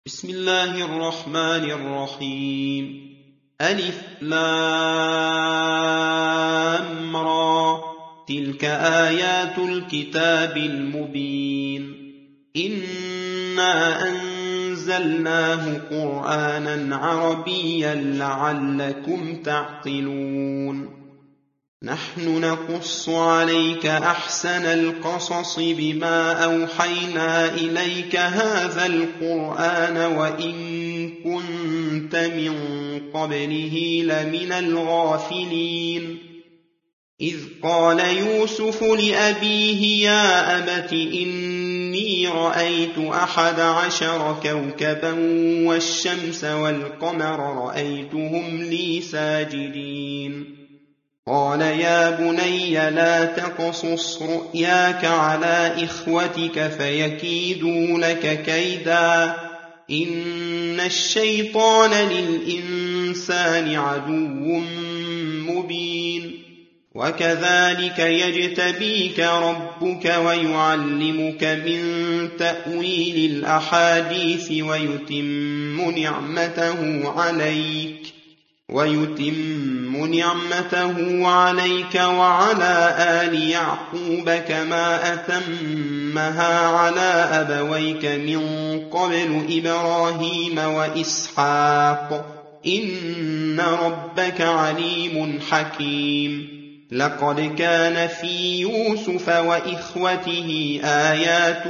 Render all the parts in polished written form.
بسم الله الرحمن الرحيم. ألف لام را، تلك آيات الكتاب المبين. إنا أنزلناه قرآنا عربيا لعلكم تعقلون. نحن نقص عليك أحسن القصص بما أوحينا إليك هذا القرآن وإن كنت من قبله لمن الغافلين. إذ قال يوسف لأبيه يا أبت إني رأيت 11 كوكبا والشمس والقمر رأيتهم لي ساجدين. قال يا بني لا تقصص رؤياك على إخوتك فيكيدوا لك كيدا، إن الشيطان للإنسان عدو مبين. وكذلك يجتبيك ربك ويعلمك من تأويل الأحاديث ويتم نعمته عليك وعلى آل يعقوب كما أتمها على أبويك من قبل إبراهيم وإسحاق إن ربك عليم حكيم. لقد كان في يوسف وإخوته آيات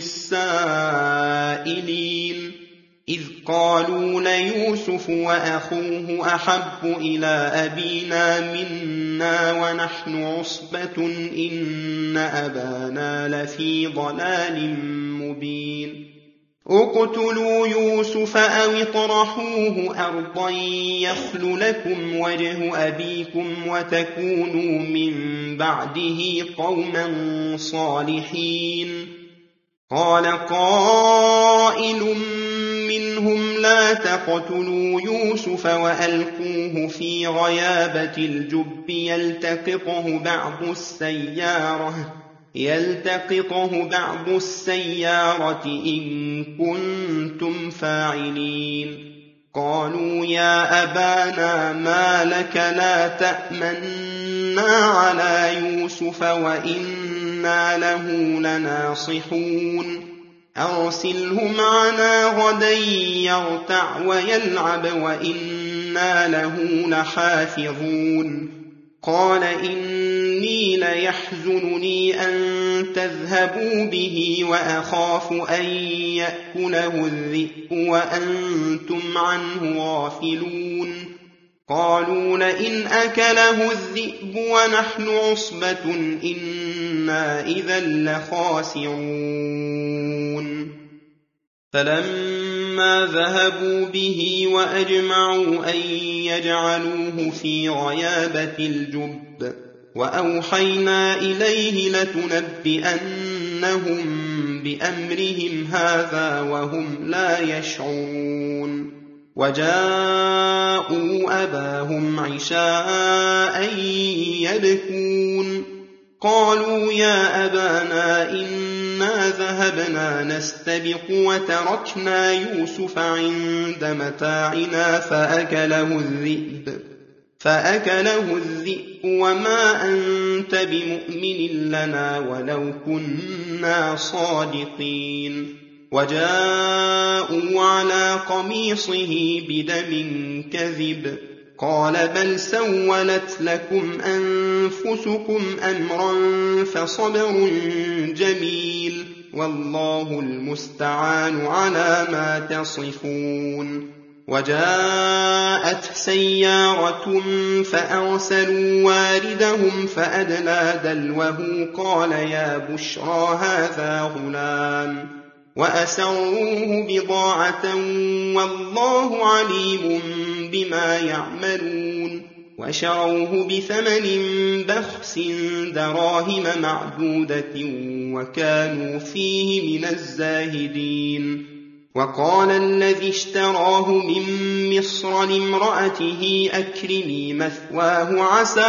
للسائلين، إذ قالوا ليوسف وأخوه أحب إلى أبينا منا ونحن عصبة إن أبانا لفي ضلال مبين. اقتلوا يوسف أو اطرحوه أرضا يخل لكم وجه أبيكم وتكونوا من بعده قوما صالحين. قال قائل منهم لا تقتلوا يوسف وألقوه في غيابة الجب يلتقطه بعض السيارة إن كنتم فاعلين. قالوا يا أبانا ما لك لا تأمنا على يوسف وإنا له لناصحون. أرسله معنا غدا يرتع ويلعب وإنا له لحافظون. قال إني ليحزنني أن تذهبوا به وأخاف أن يأكله الذئب وأنتم عنه غافلون. قالوا لئن أكله الذئب ونحن عصبة إنا إذا لخاسرون. فلما ذهبوا به وأجمعوا أن يجعلوه في غيابة الجب وأوحينا إليه لتنبئنهم بأمرهم هذا وهم لا يشعرون. وجاءوا أباهم عشاء يبكون. قالوا يا أبانا إنا ذهبنا نستبق وتركنا يوسف عند متاعنا فأكله الذئب وما أنت بمؤمن لنا ولو كنا صادقين. وجاءوا على قميصه بدم كذب. قال بل سولت لكم أنفسكم أمرا فصبر جميل والله المستعان على ما تصفون. وجاءت سيارة فأرسلوا واردهم فأدلى دلوه قال يا بشرى هذا غلام وأسروه بضاعة والله عليم بما يعملون. وشروه بثمن بخس دراهم معدودة وكانوا فيه من الزاهدين. وقال الذي اشتراه من مصر لامرأته أكرمي مثواه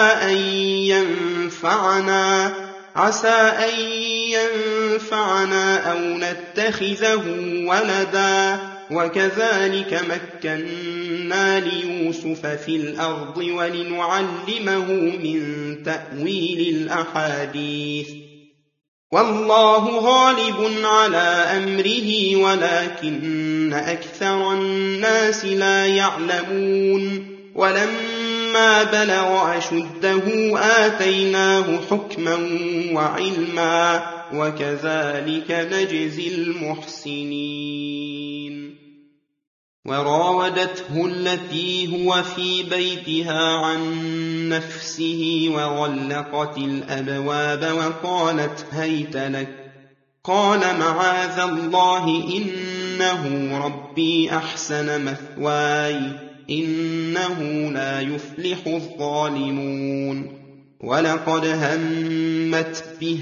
عسى أن ينفعنا أو نتخذه ولدا وكذلك مكنا ليوسف في الأرض ولنعلمه من تأويل الأحاديث والله غالب على أمره ولكن أكثر الناس لا يعلمون ولما بلغ أشده آتيناه حكما وعلما وكذلك نجزي المحسنين وراودته التي هو في بيتها عن نفسه وغلقت الأبواب وقالت هيت لك قال معاذ الله إنه ربي أحسن مثواي إنه لا يفلح الظالمون ولقد همت به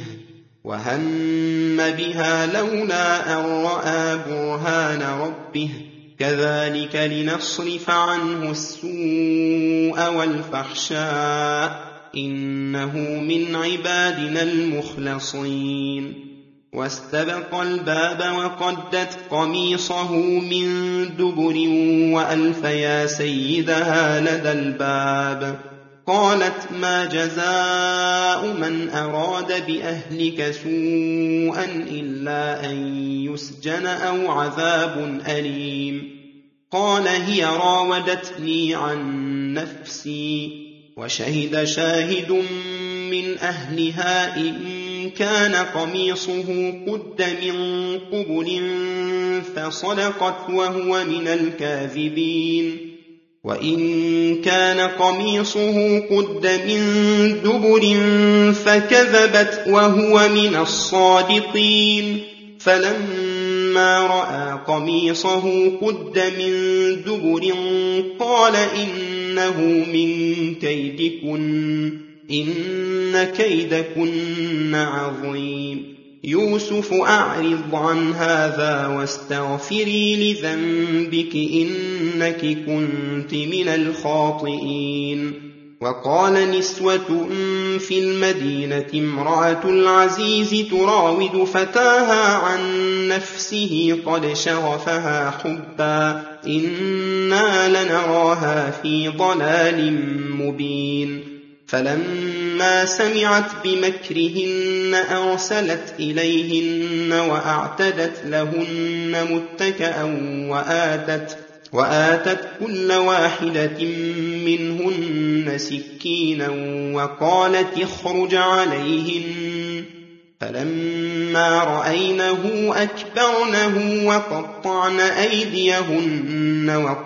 وهم بها لولا أن رأى برهان ربه كذلك لنصرف عنه السوء والفحشاء إنه من عبادنا المخلصين واستبق الباب وقدت قميصه من دبر وألف يا سيدها لدى الباب قالت ما جزاء من أراد بأهلك سوءا إلا أن يسجن أو عذاب أليم قال هي راودتني عن نفسي وشهد شاهد من أهلها إن كان قميصه قد من قبل فصدقت وهو من الكاذبين وإن كان قميصه قد من دبر فكذبت وهو من الصادقين فلما رأى قميصه قد من دبر قال إنه من كيدكن إن كيدكن عظيم يوسف أعرض عن هذا واستغفري لذنبك إنك كنت من الخاطئين وقال نسوة في المدينة امرأة العزيز تراود فتاها عن نفسه قد شغفها حبا إنا لنراها في ضلال مبين فلما سمعت بمكرهن أرسلت إليهن وأعتدت لهن متكأ وآتت كل واحدة منهن سكينا وقالت اخرج عليهن فلما رأينه أكبرنه وقطعن أيديهن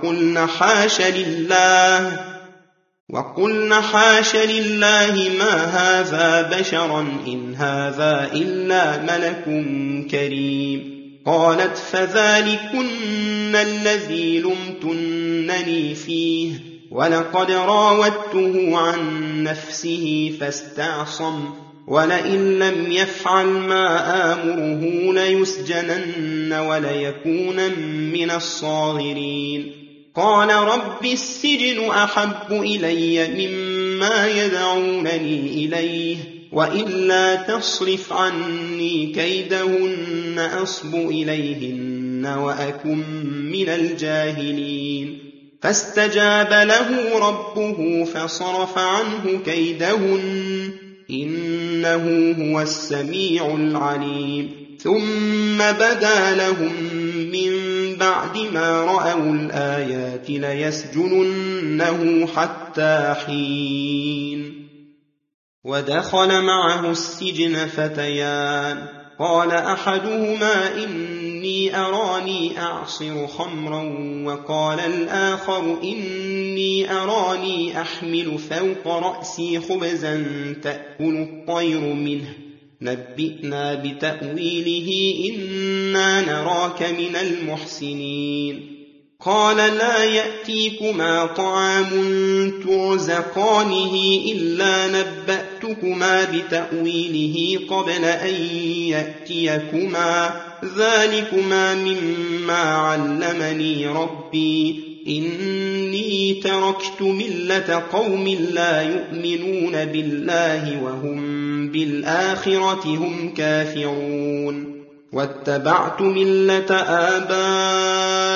وقلن حاش لله ما هذا بشرا إن هذا إلا ملك كريم قالت فذلكن الذي لمتنني فيه ولقد راودته عن نفسه فاستعصم ولئن لم يفعل ما آمره ليسجنن وليكون من الصاغرين قال رب السجن أحب إلي مما يدعونني إليه وإلا تصرف عني كيدهن أصب إليهن وأكن من الجاهلين فاستجاب له ربه فصرف عنه كيدهن إنه هو السميع العليم ثم بدا لهم من بعد ما رأوا الآيات ليسجننه حتى حين ودخل معه السجن فتيان قال أحدهما إني أراني أعصر خمرا وقال الآخر إني أراني أحمل فوق رأسي خبزا تأكل الطير منه نبئنا بتأويله إنا نراك من المحسنين قال لا يأتيكما طعام ترزقانه إلا نبأتكما بتأويله قبل أن يأتيكما ذلكما مما علمني ربي إني تركت ملة قوم لا يؤمنون بالله وهم بالآخرة هم كافرون واتبعت ملة آبائي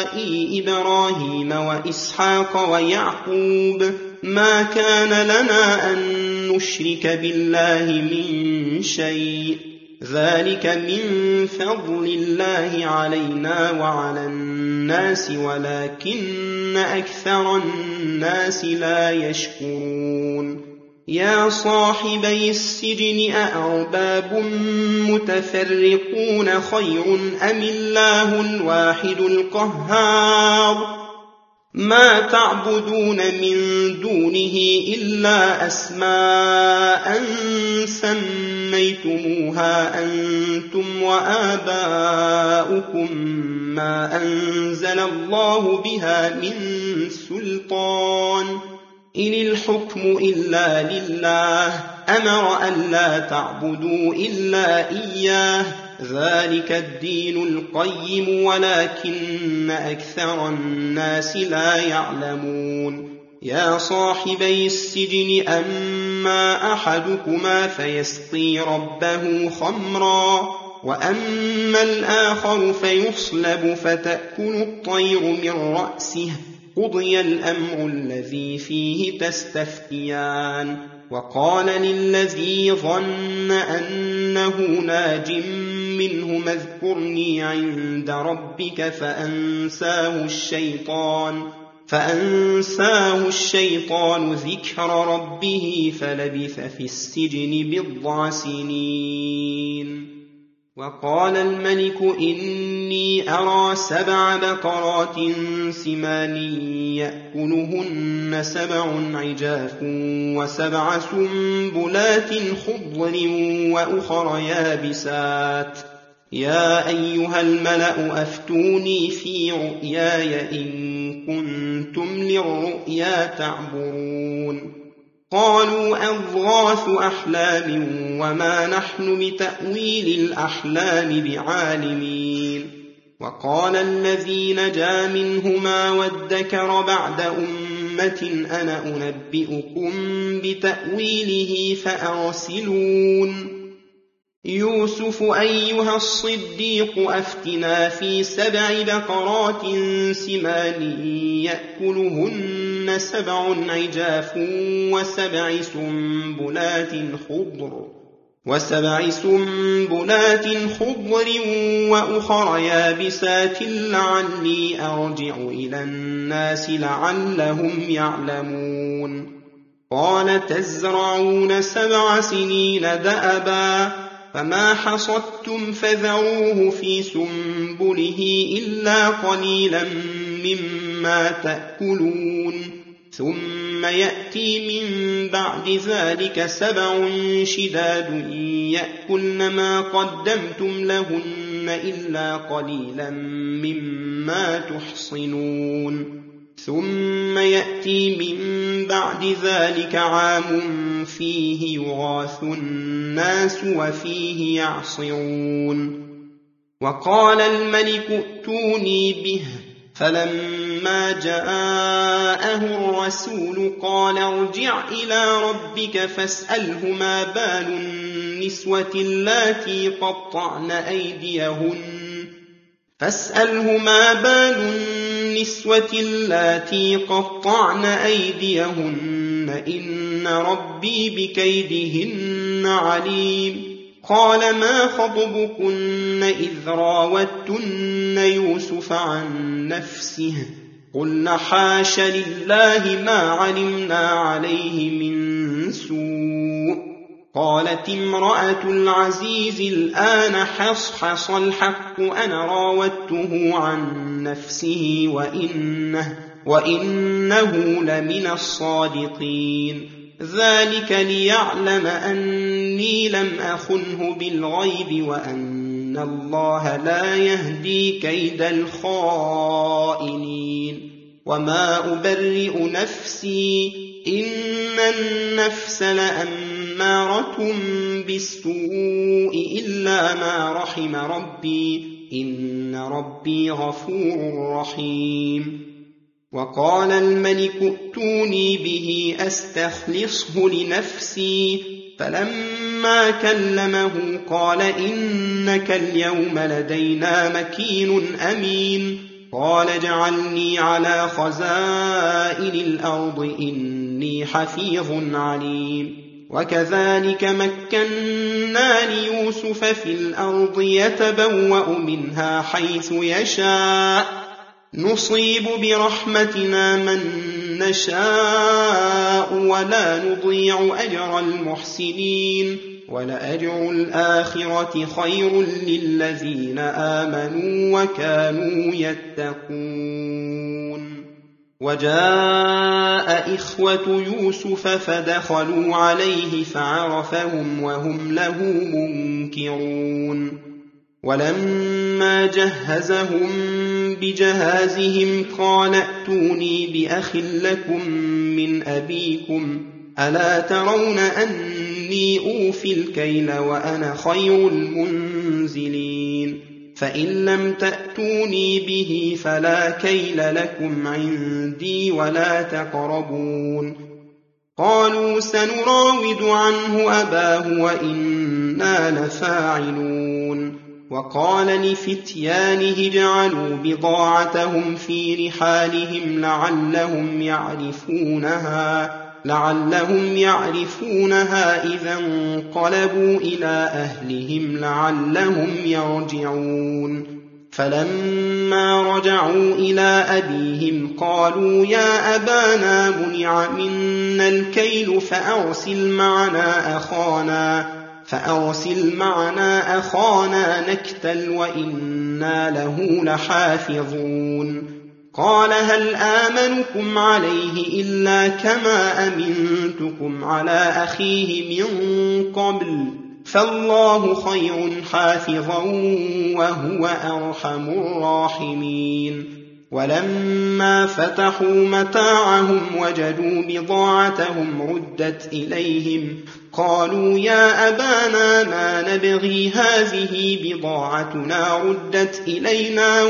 آبائي إبراهيم وإسحاق ويعقوب ما كان لنا أن نشرك بالله من شيء ذلك من فضل الله علينا وعلى الناس ولكن أكثر الناس لا يشكرون يا صاحبي السجن أأرباب متفرقون خير أم الله الواحد القهار ما تعبدون من دونه إلا أسماء سميتموها أنتم وآباؤكم ما أنزل الله بها من سلطان إن الحكم إلا لله أمر ألا تعبدوا إلا إياه ذلك الدين القيم ولكن أكثر الناس لا يعلمون يا صاحبي السجن أما أحدكما فيسقي ربه خمرا وأما الآخر فيصلب فتأكل الطير من رأسه قضي الأمر الذي فيه تستفتيان وقال للذي ظن أنه ناج منه اذكرني عند ربك فأنساه الشيطان ذكر ربه فلبث في السجن بضع سنين وقال الملك إني أرى 7 بقرات سمان يأكلهن 7 عجاف و7 سنبلات خضر وأخر يابسات يا أيها الملأ أفتوني في رؤياي إن كنتم للرؤيا تعبرون قالوا أضغاث أحلام وما نحن بتأويل الأحلام بعالمين وقال الذي نجا منهما وادكر بعد أمة أنا أنبئكم بتأويله فأرسلون يوسف أيها الصديق أفتنا في 7 بقرات سمان يأكلهن 7 عجاف و7 سنبلات خضر وأخر يابسات لعلي أرجع إلى الناس لعلهم يعلمون قال تزرعون 7 سنين دأبا فما حصدتم فذروه في سنبله إلا قليلا مما تأكلون ثم يأتي من بعد ذلك 7 شداد يأكلن ما قدمتم لهن إلا قليلا مما تحصنون ثم يأتي من بعد ذلك عام فيه يغاث الناس وفيه يعصرون وقال الملك ائتوني به فلما جاءه الرسول قال ارجع إلى ربك فاسأله ما بال النسوة اللاتي قطعن أيديهن إن ربي بكيدهن عليم قال ما خطبكن إذ راوتن يوسف عن نفسه قلن حاش لله ما علمنا عليه من سوء قالت امرأة العزيز الآن حصحص الحق أنا راودته عن نفسه وإنه لمن الصادقين ذلك ليعلم أني لم أخنه بالغيب وأن الله لا يهدي كيد الخائنين وما أبرئ نفسي إن النفس لأمارة بالسوء إلا ما رحم ربي إن ربي غفور رحيم وقال الملك ائتوني به أستخلصه لنفسي فلما كلمه قال إنك اليوم لدينا مكين أمين قال اجعلني على خزائن الأرض إني حفيظ عليم وكذلك مكنا ليوسف في الأرض يتبوأ منها حيث يشاء نصيب برحمتنا من نشاء ولا نضيع أجر المحسنين ولأجر الآخرة خير للذين آمنوا وكانوا يتقون وجاء إخوة يوسف فدخلوا عليه فعرفهم وهم له منكرون ولما جهزهم بجهازهم قال ائتوني بأخ لكم من أبيكم ألا ترون أني أوفي الكيل وأنا خير المنزلين فإن لم تأتوني به فلا كيل لكم عندي ولا تقربون قالوا سنراود عنه أباه وإنا لفاعلون وقال لفتيانه اجعلوا بضاعتهم في رحالهم لعلهم يعرفونها إذا انقلبوا إلى أهلهم لعلهم يرجعون فلما رجعوا إلى أبيهم قالوا يا أبانا منع منا الكيل فأرسل معنا أخانا نكتل وإنا له لحافظون قال هل آمنكم عليه إلا كما أمنتكم على أخيه من قبل فالله خير حافظا وهو أرحم الراحمين ولما فتحوا متاعهم وجدوا بضاعتهم ردت إليهم قالوا يا أبانا ما نبغي هذه بضاعتنا ردت إلينا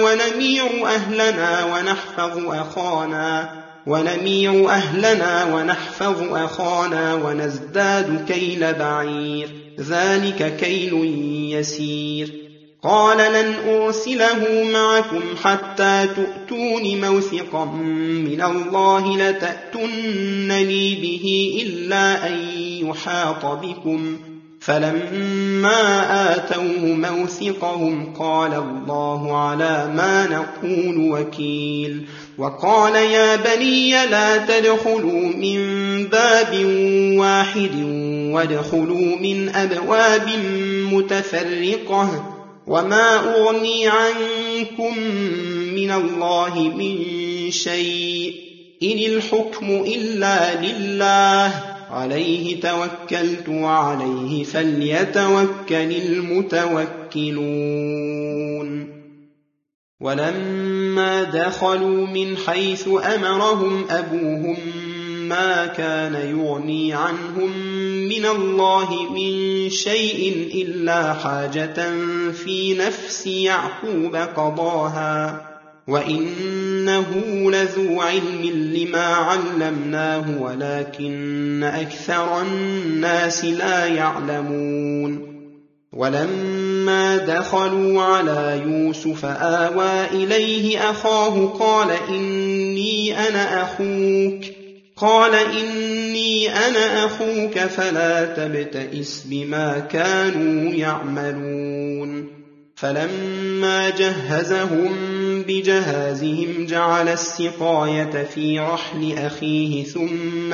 ونمير أهلنا ونحفظ أخانا ونزداد كيل بعير ذلك كيل يسير قال لن أرسله معكم حتى تؤتون موثقا من الله لتأتونني به إلا أن يحاط بكم فلما آتوه موثقهم قال الله على ما نقول وكيل وقال يا بني لا تدخلوا من باب واحد وادخلوا من أبواب متفرقة وما أغني عنكم من الله من شيء إن الحكم إلا لله عليه توكلت وعليه فليتوكل المتوكلون ولما دخلوا من حيث أمرهم أبوهم ما كان يغني عنهم من الله من شيء إلا حاجة في نفس يعقوب قضاها وإنه لذو علم لما علمناه ولكن أكثر الناس لا يعلمون ولما دخلوا على يوسف آوى إليه أخاه قال إني أنا أخوك فلا تبتئس بما كانوا يعملون فلما جهزهم بجهازهم جعل السقاية في رحل أخيه ثم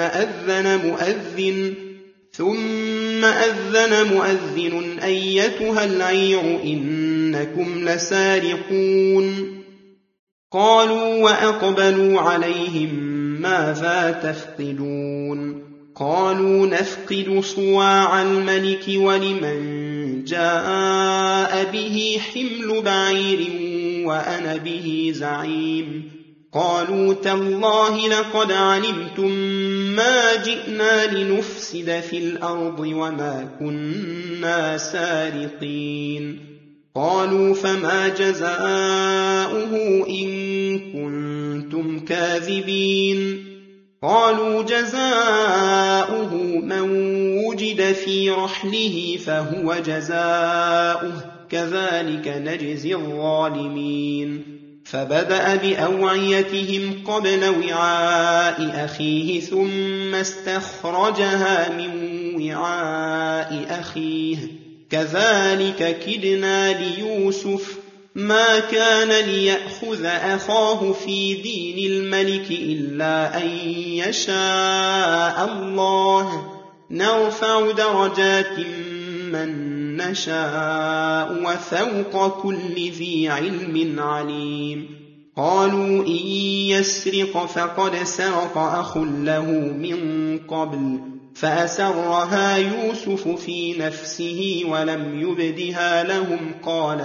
أذن مؤذن أيتها العير إنكم لسارقون قالوا وأقبلوا عليهم ماذا تفقدون قالوا نفقد صواع الملك ولمن جاء به حمل بعير وأنا به زعيم قالوا تالله لقد علمتم ما جئنا لنفسد في الأرض وما كنا سارقين قالوا فما جزاؤه إن كنتم كاذبين قالوا جزاؤه من وجد في رحله فهو جزاؤه كذلك نجزي الظالمين فبدأ بأوعيتهم قبل وعاء أخيه ثم استخرجها من وعاء أخيه كذلك كدنا ليوسف ما كان ليأخذ أخاه في دين الملك إلا أن يشاء الله نرفع درجات من نشاء وفوق كل ذي علم عليم قالوا إن يسرق فقد سرق أخ له من قبل فأسرها يوسف في نفسه ولم يبدها لهم قال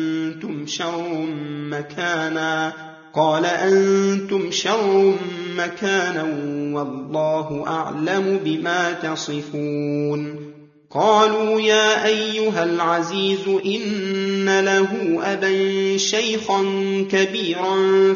أنتم شر مكانا والله أعلم بما تصفون قالوا يا أيها العزيز إن له أبا شيخا كبيرا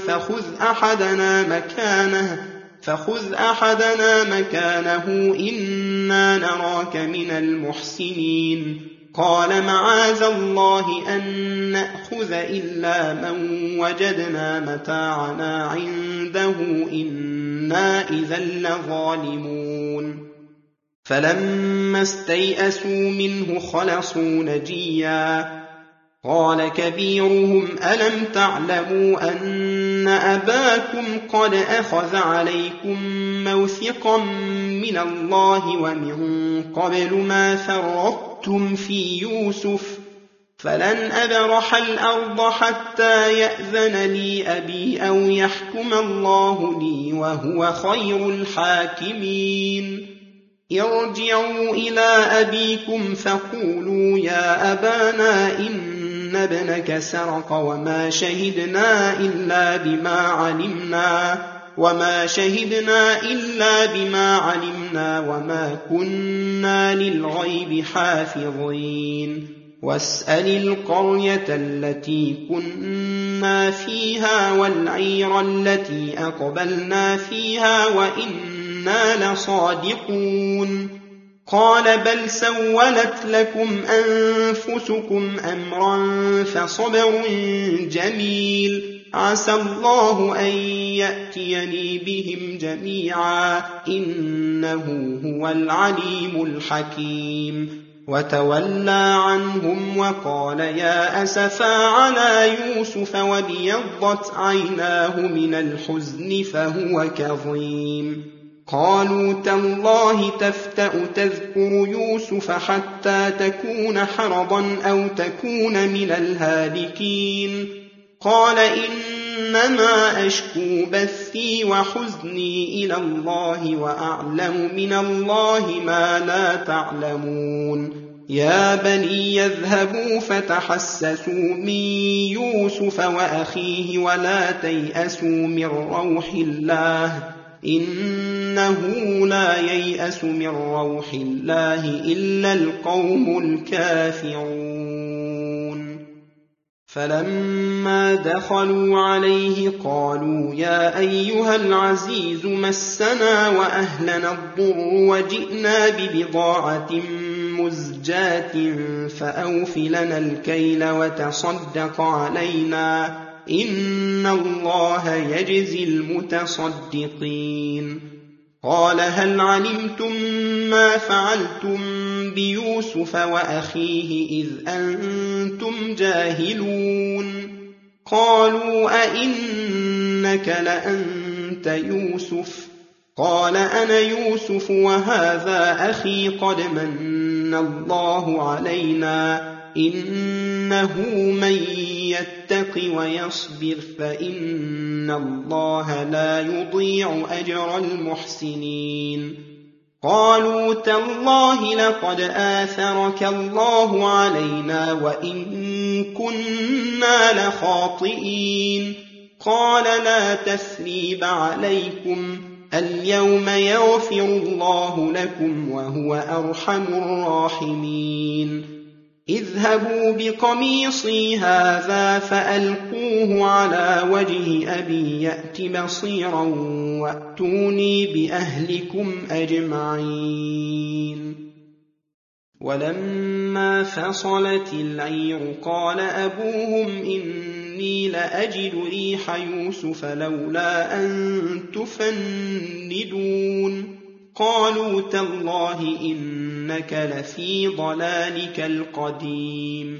فخذ أحدنا مكانه إنا نراك من المحسنين قال معاذ الله أن نأخذ إلا من وجدنا متاعنا عنده إنا إذا لظالمون فلما استيئسوا منه خلصوا نجيا قال كبيرهم ألم تعلموا أن أباكم قد أخذ عليكم موثقا من الله ومن قبل ما فرطتم في يوسف فلن أبرح الأرض حتى يأذن لي أبي أو يحكم الله لي وهو خير الحاكمين ارجعوا إلى أبيكم فقولوا يا أبانا إن ابنك سرق وما شهدنا إلا بما علمنا وما كنا للغيب حافظين واسأل القرية التي كنا فيها والعير التي أقبلنا فيها وإنا لصادقون قال بل سولت لكم أنفسكم أمرا فصبر جميل عسى الله أن يأتيني بهم جميعا إنه هو العليم الحكيم وتولى عنهم وقال يا أسفا على يوسف وابيضت عيناه من الحزن فهو كظيم قالوا تالله تفتأ تذكر يوسف حتى تكون حرضا أو تكون من الهالكين قال إنما أشكو بثي وحزني إلى الله وأعلم من الله ما لا تعلمون يا بني يذهبوا فتحسسوا من يوسف وأخيه ولا تيأسوا من روح الله إنه لا ييأس من روح الله إلا القوم الكافرون فلما دخلوا عليه قالوا يا أيها العزيز مسنا وأهلنا الضر وجئنا ببضاعة مزجاة فأوف لنا الكيل وتصدق علينا إن الله يجزي المتصدقين قال هل علمتم ما فعلتم بيوسف وأخيه إذ أنتم جاهلون قالوا أئنك لأنت يوسف قال أنا يوسف وهذا أخي قد من الله علينا إنه من يتق ويصبر فإن الله لا يضيع أجر المحسنين قالوا تالله لقد آثرك الله علينا وإن كنا لخاطئين قال لا تثريب عليكم اليوم يغفر الله لكم وهو أرحم الراحمين اذهبوا بقميصي هذا فألقوه على وجه أبي يأت بصيرا وأتوني بأهلكم أجمعين ولما فصلت العير قال أبوهم إني إني لأجد ريح يوسف لولا أن تفندون قالوا تالله إنك لفي ضلالك القديم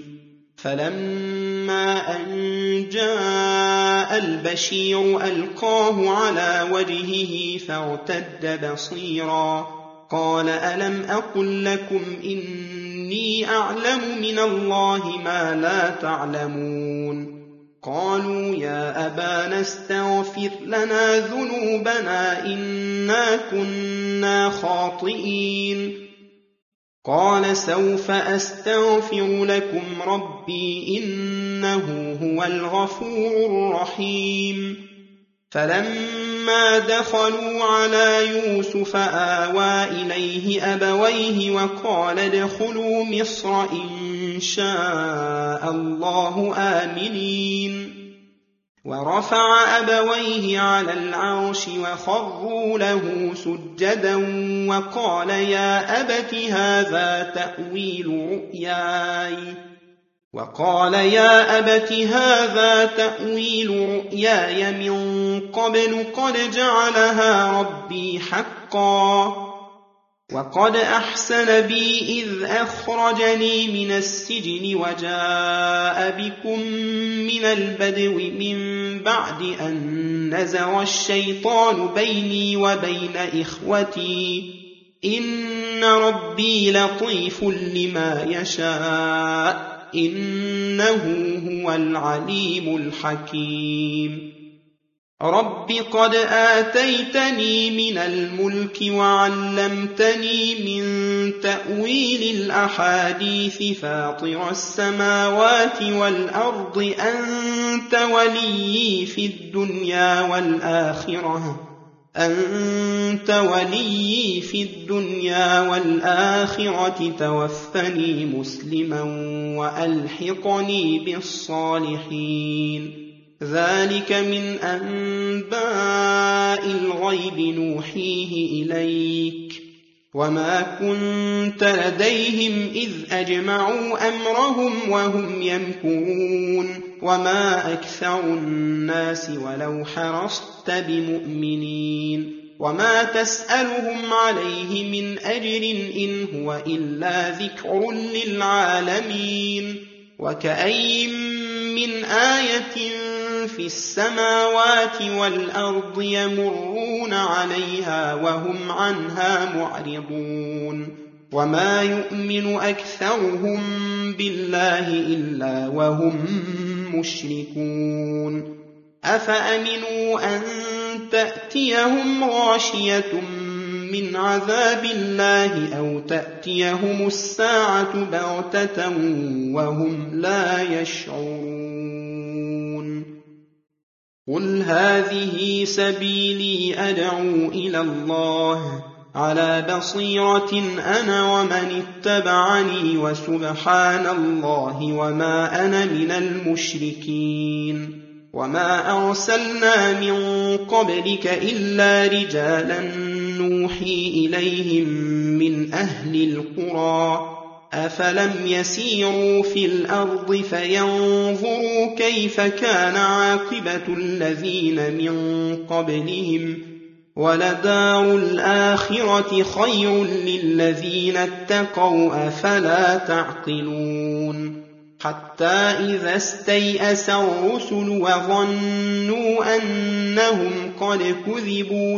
فلما أن جاء البشير ألقاه على وجهه فارتد بصيرا قال ألم أقل لكم إني أعلم من الله ما لا تعلمون قالوا يا أبانا استغفر لنا ذنوبنا إنا كنا خاطئين قال سوف أستغفر لكم ربي إنه هو الغفور الرحيم فلما دخلوا على يوسف آوى إليه أبويه وقال ادخلوا مصر إن شاء الله آمنين ورفع أبويه على العرش وخروا له سجدا وقال يا أبت هذا تأويل رؤياي من قبل قد جعلها ربي حقا وقد أحسن بي إذ أخرجني من السجن وجاء بكم من البدو من بعد أن نزغ الشيطان بيني وبين إخوتي إن ربي لطيف لما يشاء إنه هو العليم الحكيم رب قد آتيتني من الملك وعلمتني من تأويل الأحاديث فاطر السماوات والأرض أنت وليي في الدنيا والآخرة توفني مسلما وألحقني بالصالحين ذلك من أنباء الغيب نوحيه إليك وما كنت لديهم إذ أجمعوا أمرهم وهم يمكرون وما أكثر الناس ولو حرصت بمؤمنين وما تسألهم عليه من أجر إن هو إلا ذكر للعالمين وكأي من آية في السماوات والأرض يمرون عليها وهم عنها معرضون وما يؤمن أكثرهم بالله إلا وهم مشركون أفأمنوا أن تأتيهم غاشية من عذاب الله أو تأتيهم الساعة بغتة وهم لا يشعرون قل هذه سبيلي أدعو إلى الله على بصيرة أنا ومن اتبعني وسبحان الله وما أنا من المشركين وما أرسلنا من قبلك إلا رجالا نوحي إليهم من أهل القرى أفلم يسيروا في الأرض فينظروا كيف كان عاقبة الذين من قبلهم ولدار الآخرة خير للذين اتقوا أفلا تعقلون حتى إذا استيأس الرسل وظنوا أنهم قد كذبوا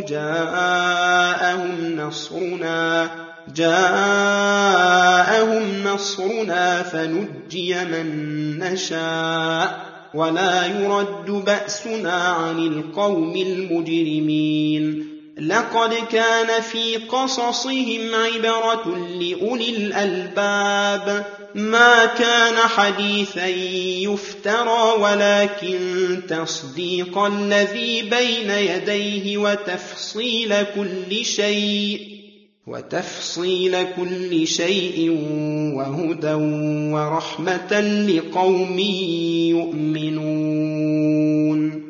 جاءهم نصرنا فنجي من نشاء ولا يرد بأسنا عن القوم المجرمين لقد كان في قصصهم عبرة لأولي الألباب ما كان حديثا يفترى ولكن تصديق الذي بين يديه وتفصيل كل شيء وهدى ورحمة لقوم يؤمنون